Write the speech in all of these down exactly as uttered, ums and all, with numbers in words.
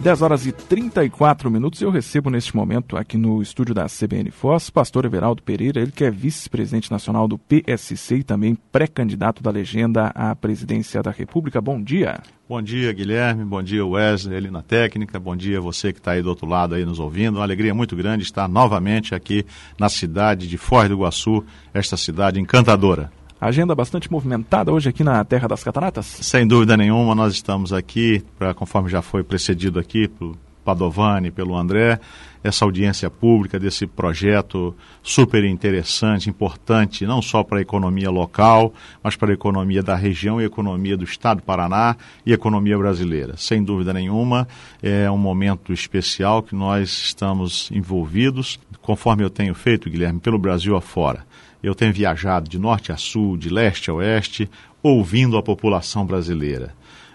dez horas e trinta e quatro minutos. Eu recebo neste momento aqui no estúdio da C B N Foz, pastor Everaldo Pereira, ele que é vice-presidente nacional do P S C e também pré-candidato da legenda à presidência da República. Bom dia. Bom dia, Guilherme. Bom dia, Wesley, ele na técnica. Bom dia você que está aí do outro lado aí nos ouvindo. Uma alegria muito grande estar novamente aqui na cidade de Foz do Iguaçu, esta cidade encantadora. Agenda bastante movimentada hoje aqui na Terra das Cataratas? Sem dúvida nenhuma, nós estamos aqui, pra, conforme já foi precedido aqui pelo Padovani, pelo André, essa audiência pública desse projeto super interessante, importante, não só para a economia local, mas para a economia da região e a economia do Estado do Paraná e a economia brasileira. Sem dúvida nenhuma, é um momento especial que nós estamos envolvidos, conforme eu tenho feito, Guilherme, pelo Brasil afora. Eu tenho viajado de norte a sul, de leste a oeste, ouvindo a população brasileira.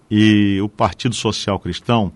E o Partido Social Cristão,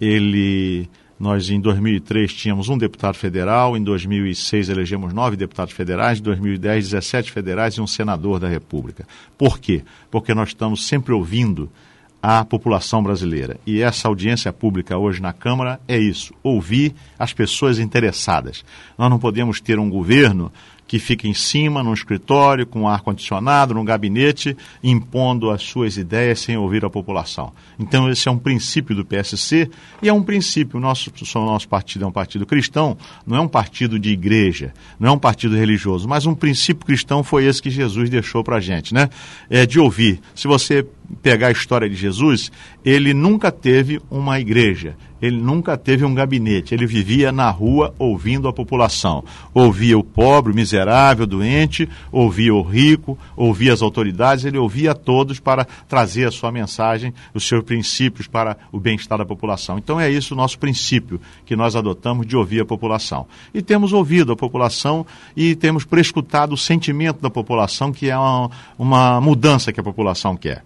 ele, nós em dois mil e três tínhamos um deputado federal, em dois mil e seis elegemos nove deputados federais, em dois mil e dez, dezessete federais e um senador da República. Por quê? Porque nós estamos sempre ouvindo a população brasileira. E essa audiência pública hoje na Câmara é isso, ouvir as pessoas interessadas. Nós não podemos ter um governo que fica em cima, num escritório, com ar-condicionado, num gabinete, impondo as suas ideias sem ouvir a população. Então esse é um princípio do P S C e é um princípio, o nosso, o nosso partido é um partido cristão, não é um partido de igreja, não é um partido religioso, mas um princípio cristão foi esse que Jesus deixou para a gente, né? É de ouvir. Se você pegar a história de Jesus, ele nunca teve uma igreja, ele nunca teve um gabinete, ele vivia na rua ouvindo a população, ouvia o pobre, o miserável, o doente, ouvia o rico, ouvia as autoridades, ele ouvia a todos para trazer a sua mensagem, os seus princípios para o bem-estar da população. Então é isso o nosso princípio que nós adotamos de ouvir a população. E temos ouvido a população e temos prescutado o sentimento da população, que é uma, uma mudança que a população quer.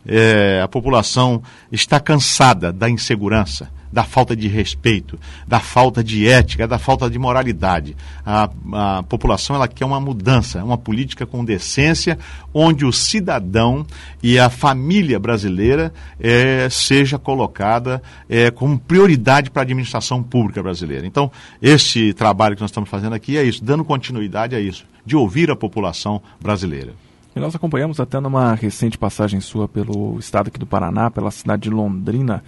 É, a população está cansada da insegurança, da falta de respeito, da falta de ética, da falta de moralidade. A, a população ela quer uma mudança, uma política com decência, onde o cidadão e a família brasileira é, seja colocada é, como prioridade para a administração pública brasileira. Então, esse trabalho que nós estamos fazendo aqui é isso, dando continuidade a isso, de ouvir a população brasileira. E nós acompanhamos até numa recente passagem sua pelo estado aqui do Paraná, pela cidade de Londrina,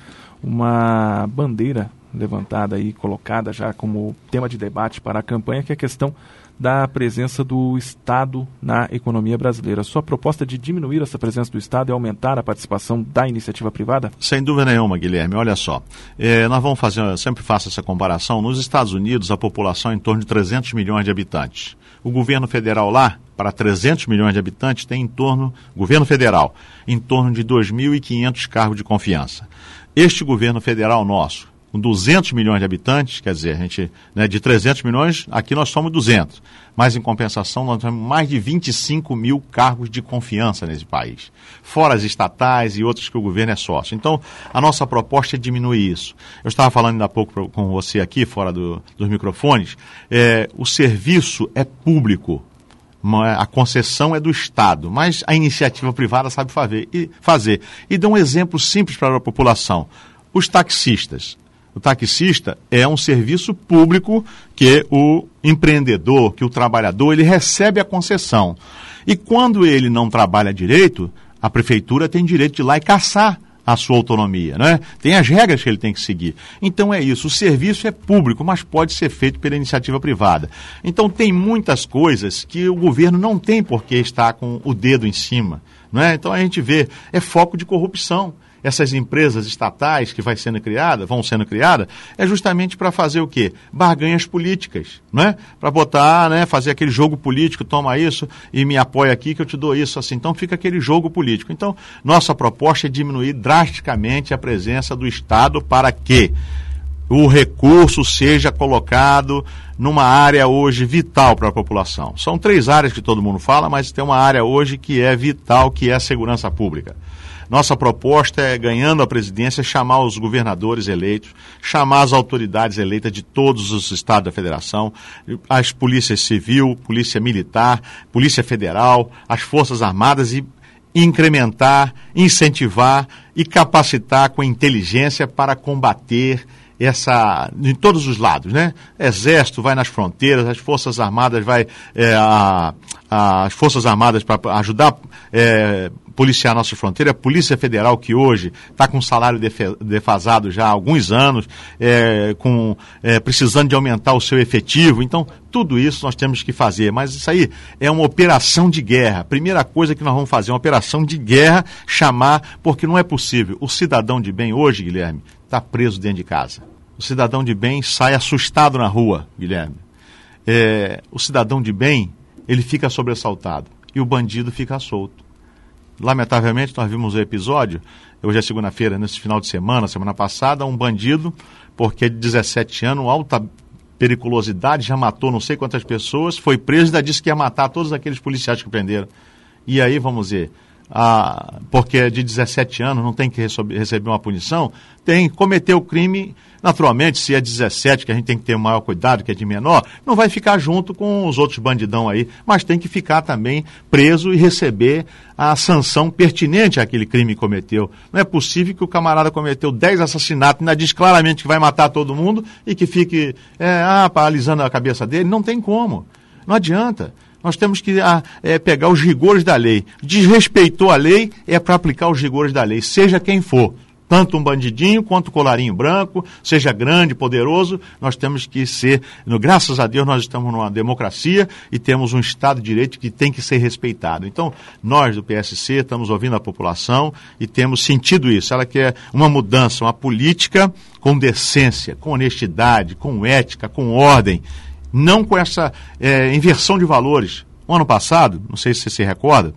uma bandeira levantada e colocada já como tema de debate para a campanha, que é a questão da presença do Estado na economia brasileira. Sua proposta é de diminuir essa presença do Estado e aumentar a participação da iniciativa privada? Sem dúvida nenhuma, Guilherme. Olha só, é, nós vamos fazer, eu sempre faço essa comparação. Nos Estados Unidos, a população é em torno de trezentos milhões de habitantes. O governo federal lá, para trezentos milhões de habitantes, tem em torno, governo federal, em torno de dois mil e quinhentos cargos de confiança. Este governo federal nosso, com duzentos milhões de habitantes, quer dizer, a gente, né, de trezentos milhões, aqui nós somos duzentos. Mas, em compensação, nós temos mais de vinte e cinco mil cargos de confiança nesse país. Fora as estatais e outros que o governo é sócio. Então, a nossa proposta é diminuir isso. Eu estava falando ainda há pouco com você aqui, fora do, dos microfones, é, o serviço é público. A concessão é do Estado, mas a iniciativa privada sabe fazer. E, fazer. e dá um exemplo simples para a população. Os taxistas. O taxista é um serviço público que o empreendedor, que o trabalhador, ele recebe a concessão. E quando ele não trabalha direito, a prefeitura tem direito de ir lá e caçar a sua autonomia, né? Tem as regras que ele tem que seguir. Então é isso, o serviço é público, mas pode ser feito pela iniciativa privada. Então tem muitas coisas que o governo não tem por que estar com o dedo em cima, não é? Então a gente vê, é foco de corrupção. Essas empresas estatais que vai sendo criada, vão sendo criadas, é justamente para fazer o quê? Barganhas políticas, não é? Para botar, né, fazer aquele jogo político, toma isso e me apoia aqui que eu te dou isso, assim. Então fica aquele jogo político. Então, nossa proposta é diminuir drasticamente a presença do Estado para que o recurso seja colocado numa área hoje vital para a população. São três áreas que todo mundo fala, mas tem uma área hoje que é vital, que é a segurança pública. Nossa proposta é, ganhando a presidência, chamar os governadores eleitos, chamar as autoridades eleitas de todos os estados da federação, as polícias civil, polícia militar, polícia federal, as forças armadas e incrementar, incentivar e capacitar com inteligência para combater essa, em todos os lados, né? Exército vai nas fronteiras, as Forças Armadas vai, é, a, a, as Forças Armadas para ajudar é, policiar a nossa fronteira, a Polícia Federal que hoje está com um salário defe, defasado já há alguns anos, é, com, é, precisando de aumentar o seu efetivo, então tudo isso nós temos que fazer, mas isso aí é uma operação de guerra. Primeira coisa que nós vamos fazer é uma operação de guerra, chamar, porque não é possível. O cidadão de bem hoje, Guilherme, está preso dentro de casa. O cidadão de bem sai assustado na rua, Guilherme. É, o cidadão de bem, ele fica sobressaltado e o bandido fica solto. Lamentavelmente, nós vimos o episódio, hoje é segunda-feira, nesse final de semana, semana passada, um bandido, porque de dezessete anos, alta periculosidade, já matou não sei quantas pessoas, foi preso e ainda disse que ia matar todos aqueles policiais que prenderam. E aí, vamos ver, ah, porque de dezessete anos não tem que receber uma punição, tem, cometeu o crime, naturalmente, se é dezessete, que a gente tem que ter o maior cuidado, que é de menor, não vai ficar junto com os outros bandidão aí, mas tem que ficar também preso e receber a sanção pertinente àquele crime que cometeu. Não é possível que o camarada cometeu dez assassinatos, ainda diz claramente que vai matar todo mundo e que fique é, ah, paralisando a cabeça dele. Não tem como, não adianta. Nós temos que ah, é, pegar os rigores da lei. Desrespeitou a lei, é para aplicar os rigores da lei, seja quem for. Tanto um bandidinho quanto um colarinho branco, seja grande, poderoso, nós temos que ser, no, graças a Deus nós estamos numa democracia e temos um Estado de Direito que tem que ser respeitado. Então, nós do P S C estamos ouvindo a população e temos sentido isso. Ela quer uma mudança, uma política com decência, com honestidade, com ética, com ordem, não com essa é, inversão de valores. O ano passado, não sei se você se recorda,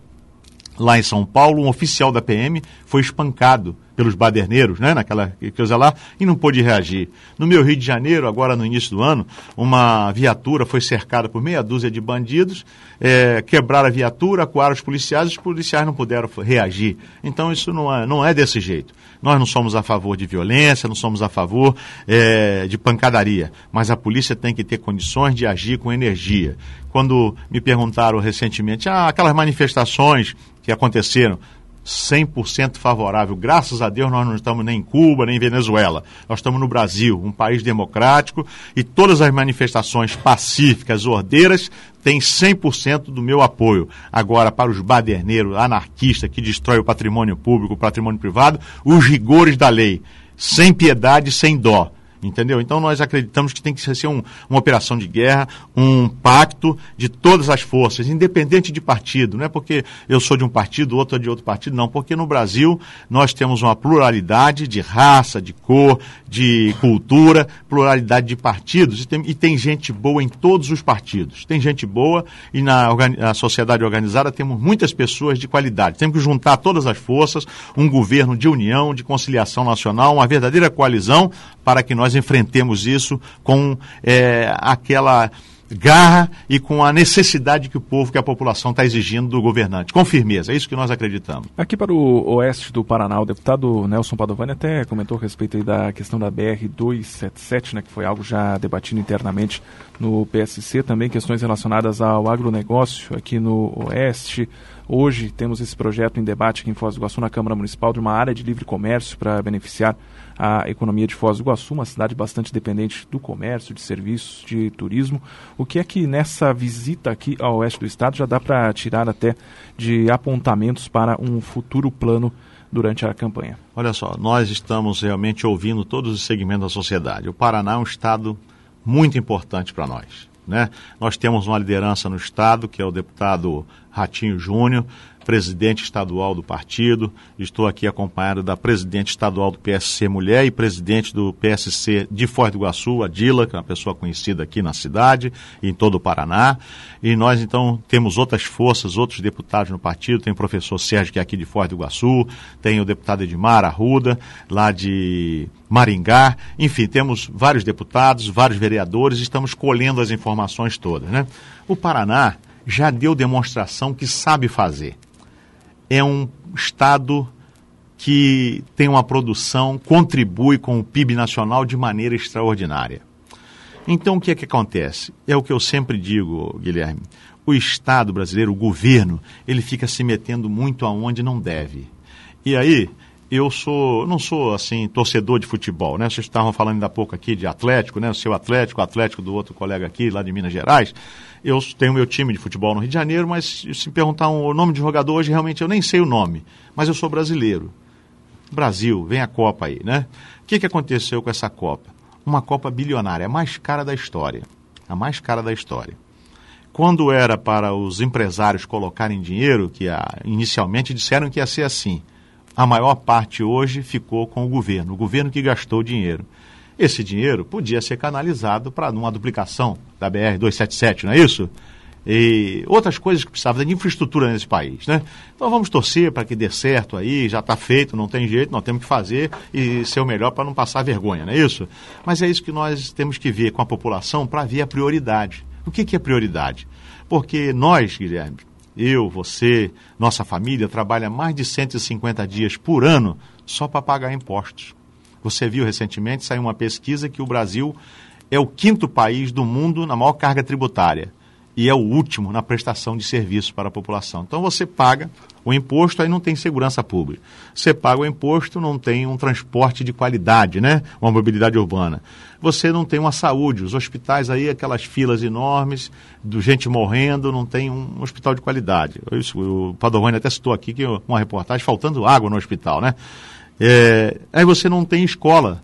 lá em São Paulo, um oficial da P M foi espancado pelos baderneiros, né, naquela coisa lá, e não pôde reagir. No meu Rio de Janeiro, agora no início do ano, uma viatura foi cercada por meia dúzia de bandidos, é, quebraram a viatura, acuaram os policiais, e os policiais não puderam reagir. Então isso não é, não é desse jeito. Nós não somos a favor de violência, não somos a favor é, de pancadaria, mas a polícia tem que ter condições de agir com energia. Quando me perguntaram recentemente, ah, aquelas manifestações que aconteceram, cem por cento favorável. Graças a Deus nós não estamos nem em Cuba, nem em Venezuela. Nós estamos no Brasil, um país democrático, e todas as manifestações pacíficas, ordeiras, têm cem por cento do meu apoio. Agora, para os baderneiros, anarquistas, que destroem o patrimônio público, o patrimônio privado, os rigores da lei, sem piedade, sem dó. Entendeu? Então nós acreditamos que tem que ser um, uma operação de guerra, um pacto de todas as forças, independente de partido. Não é porque eu sou de um partido, outro é de outro partido, não. Porque no Brasil nós temos uma pluralidade de raça, de cor, de cultura, pluralidade de partidos, e tem, e tem gente boa em todos os partidos. Tem gente boa e na, na sociedade organizada temos muitas pessoas de qualidade. Temos que juntar todas as forças, um governo de união, de conciliação nacional, uma verdadeira coalizão, para que nós enfrentemos isso com é, aquela garra e com a necessidade que o povo, que a população está exigindo do governante, com firmeza, é isso que nós acreditamos. Aqui para o oeste do Paraná, o deputado Nelson Padovani até comentou a respeito aí da questão da B R duzentos e setenta e sete, né, que foi algo já debatido internamente no P S C, também questões relacionadas ao agronegócio aqui no oeste. Hoje temos esse projeto em debate aqui em Foz do Iguaçu, na Câmara Municipal, de uma área de livre comércio para beneficiar a economia de Foz do Iguaçu, uma cidade bastante dependente do comércio, de serviços, de turismo. O que é que nessa visita aqui ao oeste do estado já dá para tirar até de apontamentos para um futuro plano durante a campanha? Olha só, nós estamos realmente ouvindo todos os segmentos da sociedade. O Paraná é um estado muito importante para nós, né? Nós temos uma liderança no estado, que é o deputado Ratinho Júnior, presidente estadual do partido. Estou aqui acompanhado da presidente estadual do P S C Mulher e presidente do P S C de Foz do Iguaçu, a Dila, que é uma pessoa conhecida aqui na cidade e em todo o Paraná. E nós, então, temos outras forças, outros deputados no partido. Tem o professor Sérgio, que é aqui de Foz do Iguaçu, tem o deputado Edmar Arruda, lá de Maringá. Enfim, temos vários deputados, vários vereadores, estamos colhendo as informações todas, né? O Paraná já deu demonstração que sabe fazer. É um estado que tem uma produção, contribui com o P I B nacional de maneira extraordinária. Então, o que é que acontece? É o que eu sempre digo, Guilherme. O Estado brasileiro, o governo, ele fica se metendo muito aonde não deve. E aí, eu sou, não sou, assim, torcedor de futebol, né? Vocês estavam falando ainda há pouco aqui de Atlético, né? O seu Atlético, o Atlético do outro colega aqui, lá de Minas Gerais. Eu tenho meu time de futebol no Rio de Janeiro, mas se perguntar um, o nome de jogador hoje, realmente eu nem sei o nome. Mas eu sou brasileiro. Brasil, vem a Copa aí, né? O que, que aconteceu com essa Copa? Uma Copa bilionária, a mais cara da história. A mais cara da história. Quando era para os empresários colocarem dinheiro, que a, inicialmente disseram que ia ser assim, a maior parte hoje ficou com o governo, o governo que gastou o dinheiro. Esse dinheiro podia ser canalizado para uma duplicação da B R duzentos e setenta e sete, não é isso? E outras coisas que precisavam de infraestrutura nesse país, né? Então vamos torcer para que dê certo aí, já está feito, não tem jeito, nós temos que fazer e ser o melhor para não passar vergonha, não é isso? Mas é isso que nós temos que ver com a população para ver a prioridade. O que, que é prioridade? Porque nós, Guilherme, eu, você, nossa família, trabalha mais de cento e cinquenta dias por ano só para pagar impostos. Você viu recentemente, saiu uma pesquisa que o Brasil é o quinto país do mundo na maior carga tributária e é o último na prestação de serviços para a população. Então você paga o imposto, aí não tem segurança pública. Você paga o imposto, não tem um transporte de qualidade, né? Uma mobilidade urbana. Você não tem uma saúde. Os hospitais aí, aquelas filas enormes, de gente morrendo, não tem um hospital de qualidade. Isso, o Padovani até citou aqui que uma reportagem faltando água no hospital, né? É, aí você não tem escola.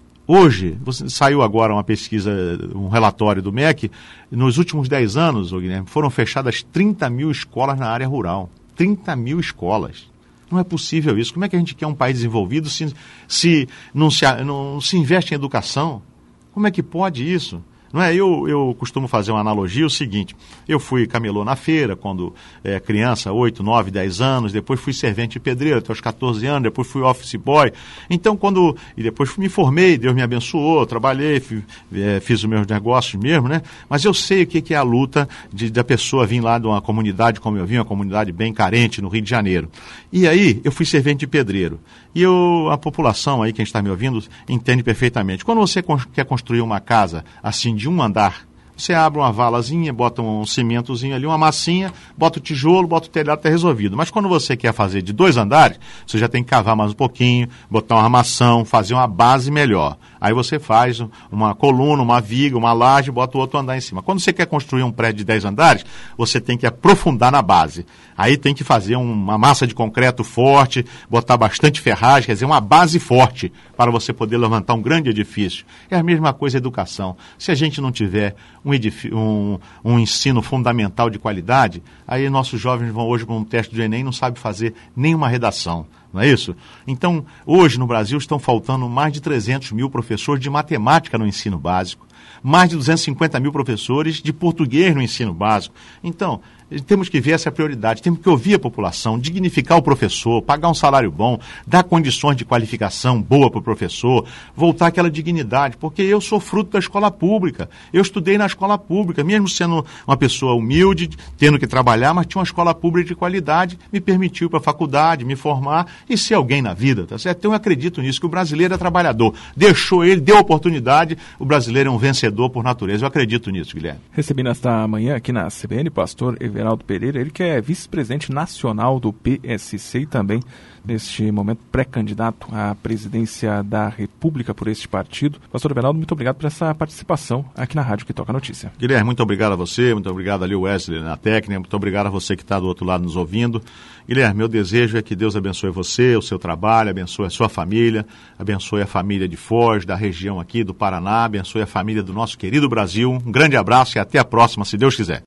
Hoje, você, saiu agora uma pesquisa, um relatório do M E C, nos últimos dez anos, Guilherme, foram fechadas trinta mil escolas na área rural. trinta mil escolas. Não é possível isso. Como é que a gente quer um país desenvolvido se, se, não, se não se investe em educação? Como é que pode isso? Não é? Eu, eu costumo fazer uma analogia, o seguinte, eu fui camelô na feira quando é, criança, oito, nove, dez anos, depois fui servente de pedreiro até os catorze anos, depois fui office boy, então quando, e depois me formei, Deus me abençoou, trabalhei, fiz, é, fiz os meus negócios mesmo, né? Mas eu sei o que, que é a luta de, da pessoa vir lá de uma comunidade como eu vim, uma comunidade bem carente no Rio de Janeiro. E aí eu fui servente de pedreiro. E eu, a população aí, quem está me ouvindo, entende perfeitamente. Quando você quer construir uma casa assim de um andar, você abre uma valazinha, bota um cimentozinho ali, uma massinha, bota o tijolo, bota o telhado, está resolvido. Mas quando você quer fazer de dois andares, você já tem que cavar mais um pouquinho, botar uma armação, fazer uma base melhor. Aí você faz uma coluna, uma viga, uma laje, bota o outro andar em cima. Quando você quer construir um prédio de dez andares, você tem que aprofundar na base. Aí tem que fazer uma massa de concreto forte, botar bastante ferragem, quer dizer, uma base forte para você poder levantar um grande edifício. É a mesma coisa a educação. Se a gente não tiver um, edif- um, um ensino fundamental de qualidade, aí nossos jovens vão hoje para um teste do Enem e não sabem fazer nenhuma redação. Não é isso? Então, hoje no Brasil estão faltando mais de trezentos mil professores de matemática no ensino básico, mais de duzentos e cinquenta mil professores de português no ensino básico. Então, temos que ver essa prioridade, temos que ouvir a população, dignificar o professor, pagar um salário bom, dar condições de qualificação boa para o professor, voltar àquela dignidade, porque eu sou fruto da escola pública, eu estudei na escola pública, mesmo sendo uma pessoa humilde, tendo que trabalhar, mas tinha uma escola pública de qualidade, me permitiu ir para a faculdade, me formar e ser alguém na vida, tá certo? Então eu acredito nisso, que o brasileiro é trabalhador, deixou ele, deu oportunidade, o brasileiro é um vencedor por natureza, eu acredito nisso, Guilherme. Recebi nesta manhã aqui na C B N, pastor Everaldo Pereira, ele que é vice-presidente nacional do P S C e também, neste momento, pré-candidato à presidência da República por este partido. Pastor Everaldo, muito obrigado por essa participação aqui na Rádio que Toca a Notícia. Guilherme, muito obrigado a você, muito obrigado ali o Wesley na técnica, muito obrigado a você que está do outro lado nos ouvindo. Guilherme, meu desejo é que Deus abençoe você, o seu trabalho, abençoe a sua família, abençoe a família de Foz, da região aqui do Paraná, abençoe a família do nosso querido Brasil. Um grande abraço e até a próxima, se Deus quiser.